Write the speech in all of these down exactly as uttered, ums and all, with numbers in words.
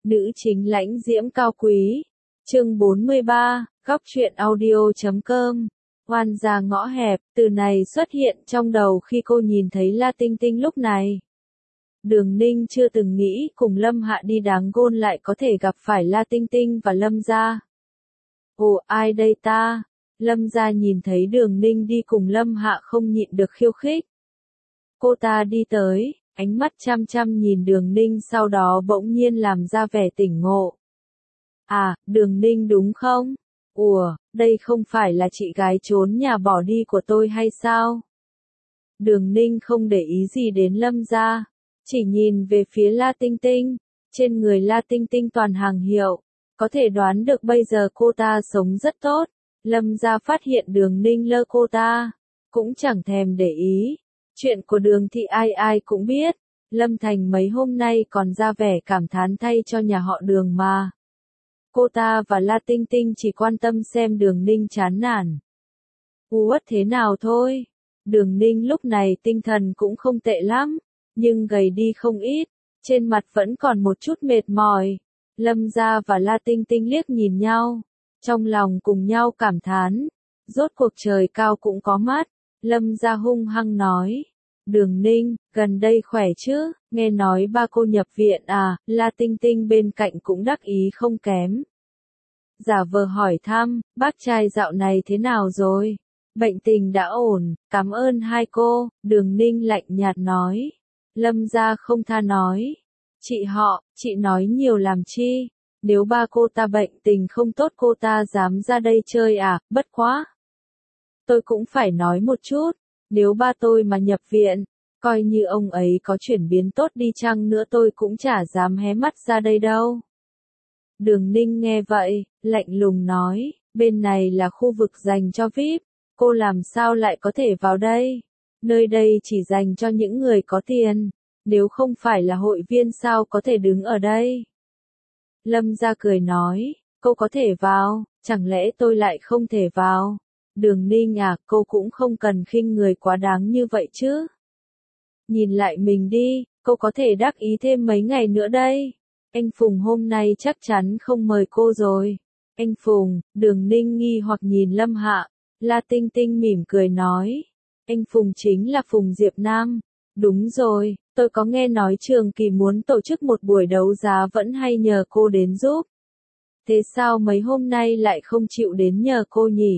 Nữ chính lãnh diễm cao quý. Chương bốn mươi ba, góc truyện audio chấm com. Oan gia ngõ hẹp, từ này xuất hiện trong đầu khi cô nhìn thấy La Tinh Tinh lúc này. Đường Ninh chưa từng nghĩ cùng Lâm Hạ đi Đáng Gôn lại có thể gặp phải La Tinh Tinh và Lâm gia. Ồ, ai đây ta? Lâm gia nhìn thấy Đường Ninh đi cùng Lâm Hạ không nhịn được khiêu khích. Cô ta đi tới, ánh mắt chăm chăm nhìn Đường Ninh, sau đó bỗng nhiên làm ra vẻ tỉnh ngộ. À, Đường Ninh đúng không? Ủa, đây không phải là chị gái trốn nhà bỏ đi của tôi hay sao? Đường Ninh không để ý gì đến Lâm gia, chỉ nhìn về phía La Tinh Tinh. Trên người La Tinh Tinh toàn hàng hiệu, có thể đoán được bây giờ cô ta sống rất tốt. Lâm gia phát hiện Đường Ninh lơ cô ta, cũng chẳng thèm để ý. Chuyện của Đường thị ai ai cũng biết. Lâm Thành mấy hôm nay còn ra vẻ cảm thán thay cho nhà họ Đường mà. Cô ta và La Tinh Tinh chỉ quan tâm xem Đường Ninh chán nản. Uất thế nào thôi. Đường Ninh lúc này tinh thần cũng không tệ lắm, nhưng gầy đi không ít, trên mặt vẫn còn một chút mệt mỏi. Lâm gia và La Tinh Tinh liếc nhìn nhau, trong lòng cùng nhau cảm thán. Rốt cuộc trời cao cũng có mắt. Lâm gia hung hăng nói. Đường Ninh, gần đây khỏe chứ, nghe nói ba cô nhập viện à? La Tinh Tinh bên cạnh cũng đắc ý không kém. Giả vờ hỏi thăm, bác trai dạo này thế nào rồi? Bệnh tình đã ổn, cảm ơn hai cô. Đường Ninh lạnh nhạt nói. Lâm gia không tha nói. Chị họ, chị nói nhiều làm chi? Nếu ba cô ta bệnh tình không tốt cô ta dám ra đây chơi à? Bất quá. Tôi cũng phải nói một chút. Nếu ba tôi mà nhập viện, coi như ông ấy có chuyển biến tốt đi chăng nữa tôi cũng chả dám hé mắt ra đây đâu. Đường Ninh nghe vậy, lạnh lùng nói, bên này là khu vực dành cho vi ai pi, cô làm sao lại có thể vào đây? Nơi đây chỉ dành cho những người có tiền, nếu không phải là hội viên sao có thể đứng ở đây? Lâm gia cười nói, cô có thể vào, chẳng lẽ tôi lại không thể vào? Đường Ninh à, cô cũng không cần khinh người quá đáng như vậy chứ. Nhìn lại mình đi, cô có thể đắc ý thêm mấy ngày nữa đây. Anh Phùng hôm nay chắc chắn không mời cô rồi. Anh Phùng, Đường Ninh nghi hoặc nhìn Lâm Hạ. La Tinh Tinh mỉm cười nói. Anh Phùng chính là Phùng Diệp Nam. Đúng rồi, tôi có nghe nói Trường Kỳ muốn tổ chức một buổi đấu giá vẫn hay nhờ cô đến giúp. Thế sao mấy hôm nay lại không chịu đến nhờ cô nhỉ?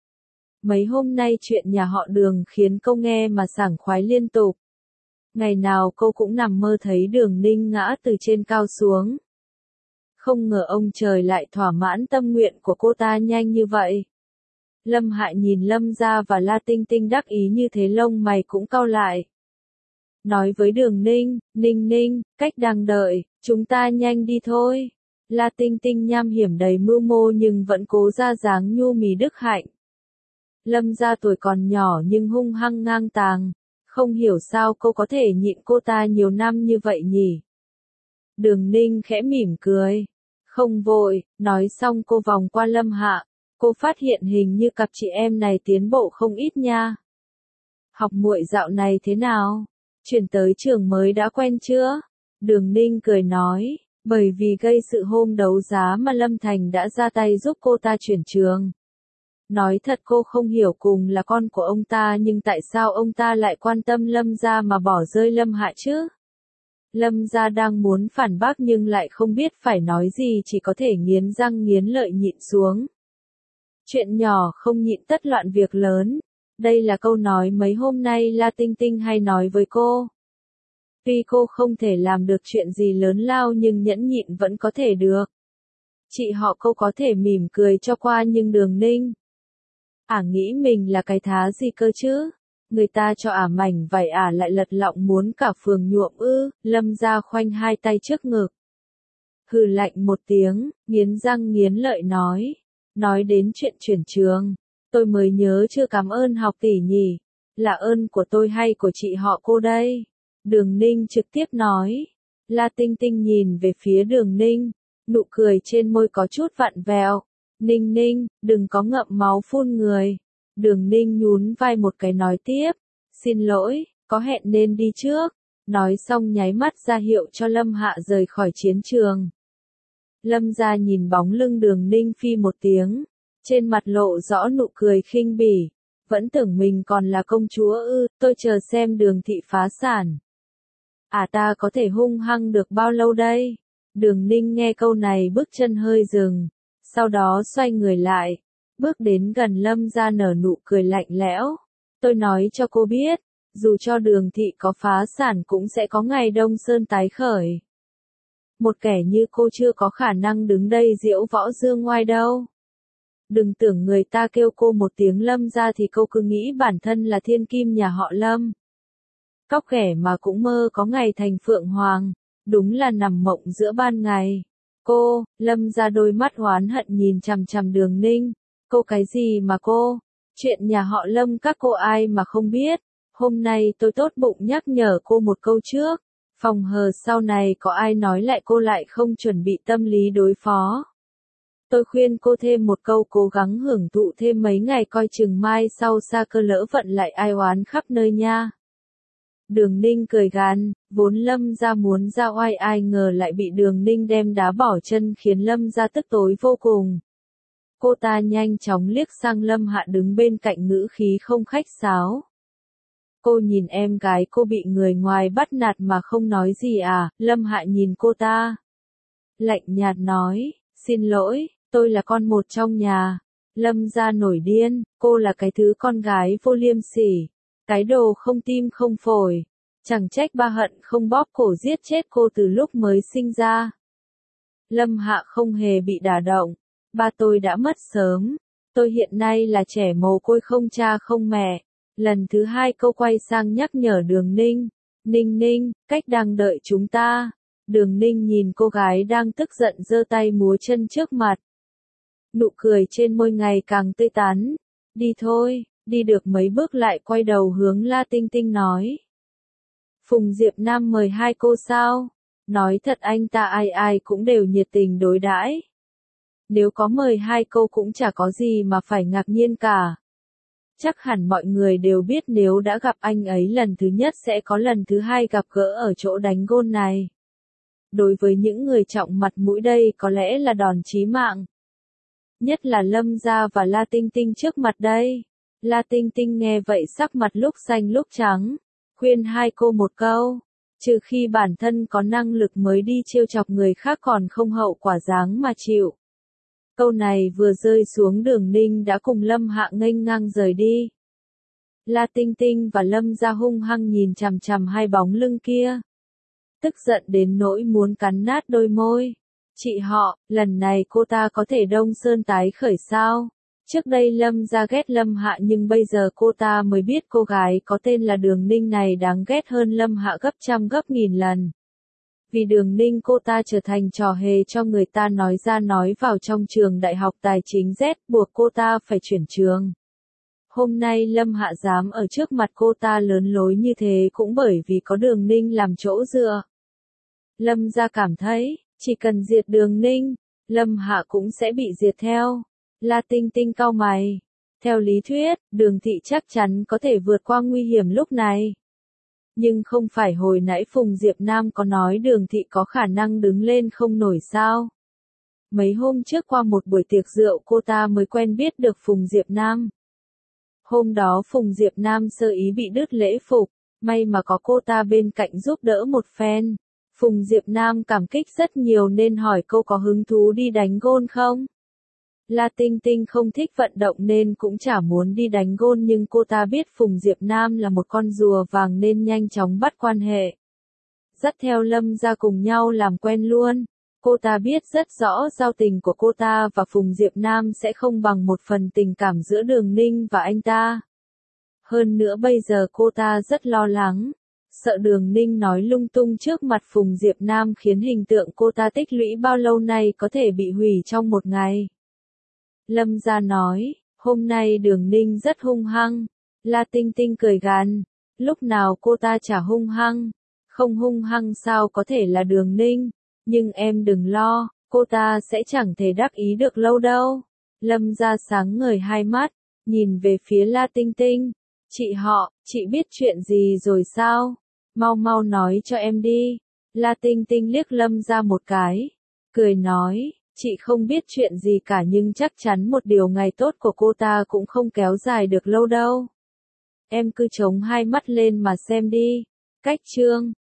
Mấy hôm nay chuyện nhà họ Đường khiến cô nghe mà sảng khoái liên tục. Ngày nào cô cũng nằm mơ thấy Đường Ninh ngã từ trên cao xuống. Không ngờ ông trời lại thỏa mãn tâm nguyện của cô ta nhanh như vậy. Lâm Hạ nhìn Lâm gia và La Tinh Tinh đắc ý như thế lông mày cũng cau lại. Nói với Đường Ninh, Ninh Ninh, cách đang đợi, chúng ta nhanh đi thôi. La Tinh Tinh nham hiểm đầy mưu mô nhưng vẫn cố ra dáng nhu mì đức hạnh. Lâm gia tuổi còn nhỏ nhưng hung hăng ngang tàng, không hiểu sao cô có thể nhịn cô ta nhiều năm như vậy nhỉ. Đường Ninh khẽ mỉm cười, không vội, nói xong cô vòng qua Lâm Hạ, cô phát hiện hình như cặp chị em này tiến bộ không ít nha. Học muội dạo này thế nào? Chuyển tới trường mới đã quen chưa? Đường Ninh cười nói, bởi vì gây sự hôm đấu giá mà Lâm Thành đã ra tay giúp cô ta chuyển trường. Nói thật cô không hiểu, cùng là con của ông ta nhưng tại sao ông ta lại quan tâm Lâm gia mà bỏ rơi Lâm Hạ chứ? Lâm gia đang muốn phản bác nhưng lại không biết phải nói gì, chỉ có thể nghiến răng nghiến lợi nhịn xuống. Chuyện nhỏ không nhịn tất loạn việc lớn. Đây là câu nói mấy hôm nay La Tinh Tinh hay nói với cô. Tuy cô không thể làm được chuyện gì lớn lao nhưng nhẫn nhịn vẫn có thể được. Chị họ cô có thể mỉm cười cho qua nhưng Đường Ninh. Ả nghĩ mình là cái thá gì cơ chứ? Người ta cho ả mảnh vải ả lại lật lọng muốn cả phường nhuộm ư? Lâm gia khoanh hai tay trước ngực. Hừ lạnh một tiếng, nghiến răng nghiến lợi nói. Nói đến chuyện chuyển trường, tôi mới nhớ chưa cảm ơn học tỷ nhỉ. Là ơn của tôi hay của chị họ cô đây? Đường Ninh trực tiếp nói. La Tinh Tinh nhìn về phía Đường Ninh, nụ cười trên môi có chút vặn vẹo. Ninh Ninh, đừng có ngậm máu phun người. Đường Ninh nhún vai một cái nói tiếp. Xin lỗi, có hẹn nên đi trước. Nói xong nháy mắt ra hiệu cho Lâm Hạ rời khỏi chiến trường. Lâm gia nhìn bóng lưng Đường Ninh phi một tiếng, trên mặt lộ rõ nụ cười khinh bỉ, vẫn tưởng mình còn là công chúa ư, tôi chờ xem Đường thị phá sản. À ta có thể hung hăng được bao lâu đây? Đường Ninh nghe câu này bước chân hơi dừng, sau đó xoay người lại, bước đến gần Lâm gia nở nụ cười lạnh lẽo. Tôi nói cho cô biết, dù cho Đường thị có phá sản cũng sẽ có ngày Đông Sơn tái khởi. Một kẻ như cô chưa có khả năng đứng đây diễu võ dương ngoai đâu. Đừng tưởng người ta kêu cô một tiếng Lâm gia thì cô cứ nghĩ bản thân là thiên kim nhà họ Lâm. Cóc ghẻ mà cũng mơ có ngày thành phượng hoàng, đúng là nằm mộng giữa ban ngày. Cô, Lâm gia đôi mắt oán hận nhìn chằm chằm Đường Ninh. Cô cái gì mà cô? Chuyện nhà họ Lâm các cô ai mà không biết. Hôm nay tôi tốt bụng nhắc nhở cô một câu trước. Phòng hờ sau này có ai nói lại cô lại không chuẩn bị tâm lý đối phó. Tôi khuyên cô thêm một câu cố gắng hưởng thụ thêm mấy ngày coi chừng mai sau xa cơ lỡ vận lại ai oán khắp nơi nha. Đường Ninh cười gằn, vốn Lâm gia muốn ra oai ai ngờ lại bị Đường Ninh đem đá bỏ chân khiến Lâm gia tức tối vô cùng. Cô ta nhanh chóng liếc sang Lâm Hạ đứng bên cạnh ngữ khí không khách sáo. Cô nhìn em gái cô bị người ngoài bắt nạt mà không nói gì à? Lâm Hạ nhìn cô ta. Lạnh nhạt nói, xin lỗi, tôi là con một trong nhà. Lâm gia nổi điên, cô là cái thứ con gái vô liêm sỉ. Cái đồ không tim không phổi. Chẳng trách ba hận không bóp cổ giết chết cô từ lúc mới sinh ra. Lâm Hạ không hề bị đả động. Ba tôi đã mất sớm. Tôi hiện nay là trẻ mồ côi không cha không mẹ. Lần thứ hai câu quay sang nhắc nhở Đường Ninh. Ninh Ninh, cách đang đợi chúng ta. Đường Ninh nhìn cô gái đang tức giận giơ tay múa chân trước mặt. Nụ cười trên môi ngày càng tươi tắn. Đi thôi, đi được mấy bước lại quay đầu hướng La Tinh Tinh nói. Phùng Diệp Nam mời hai cô sao? Nói thật anh ta ai ai cũng đều nhiệt tình đối đãi. Nếu có mời hai câu cũng chả có gì mà phải ngạc nhiên cả. Chắc hẳn mọi người đều biết nếu đã gặp anh ấy lần thứ nhất sẽ có lần thứ hai gặp gỡ ở chỗ đánh gôn này. Đối với những người trọng mặt mũi đây có lẽ là đòn chí mạng. Nhất là Lâm gia và La Tinh Tinh trước mặt đây. La Tinh Tinh nghe vậy sắc mặt lúc xanh lúc trắng. Khuyên hai cô một câu. Trừ khi bản thân có năng lực mới đi trêu chọc người khác còn không hậu quả dáng mà chịu. Câu này vừa rơi xuống Đường Ninh đã cùng Lâm Hạ nghênh ngang rời đi. La Tinh Tinh và Lâm gia hung hăng nhìn chằm chằm hai bóng lưng kia. Tức giận đến nỗi muốn cắn nát đôi môi. Chị họ, lần này cô ta có thể Đông Sơn tái khởi sao? Trước đây Lâm gia ghét Lâm Hạ nhưng bây giờ cô ta mới biết cô gái có tên là Đường Ninh này đáng ghét hơn Lâm Hạ gấp trăm gấp nghìn lần. Vì Đường Ninh cô ta trở thành trò hề cho người ta nói ra nói vào trong trường đại học tài chính Z buộc cô ta phải chuyển trường. Hôm nay Lâm Hạ dám ở trước mặt cô ta lớn lối như thế cũng bởi vì có Đường Ninh làm chỗ dựa. Lâm gia cảm thấy, chỉ cần diệt Đường Ninh, Lâm Hạ cũng sẽ bị diệt theo. La Tinh Tinh cau mày. Theo lý thuyết, Đường thị chắc chắn có thể vượt qua nguy hiểm lúc này. Nhưng không phải hồi nãy Phùng Diệp Nam có nói Đường thị có khả năng đứng lên không nổi sao? Mấy hôm trước qua một buổi tiệc rượu cô ta mới quen biết được Phùng Diệp Nam. Hôm đó Phùng Diệp Nam sơ ý bị đứt lễ phục, may mà có cô ta bên cạnh giúp đỡ một phen. Phùng Diệp Nam cảm kích rất nhiều nên hỏi cô có hứng thú đi đánh gôn không? La Tinh Tinh không thích vận động nên cũng chả muốn đi đánh gôn nhưng cô ta biết Phùng Diệp Nam là một con rùa vàng nên nhanh chóng bắt quan hệ. Dắt theo Lâm gia cùng nhau làm quen luôn. Cô ta biết rất rõ giao tình của cô ta và Phùng Diệp Nam sẽ không bằng một phần tình cảm giữa Đường Ninh và anh ta. Hơn nữa bây giờ cô ta rất lo lắng. Sợ Đường Ninh nói lung tung trước mặt Phùng Diệp Nam khiến hình tượng cô ta tích lũy bao lâu nay có thể bị hủy trong một ngày. Lâm gia nói, hôm nay Đường Ninh rất hung hăng. La Tinh Tinh cười gằn, lúc nào cô ta chả hung hăng. Không hung hăng sao có thể là Đường Ninh, nhưng em đừng lo, cô ta sẽ chẳng thể đắc ý được lâu đâu. Lâm gia sáng ngời hai mắt, nhìn về phía La Tinh Tinh. Chị họ, chị biết chuyện gì rồi sao? Mau mau nói cho em đi. La Tinh Tinh liếc Lâm gia một cái. cười nói, chị không biết chuyện gì cả nhưng chắc chắn một điều ngày tốt của cô ta cũng không kéo dài được lâu đâu. Em cứ chống hai mắt lên mà xem đi. Cách chương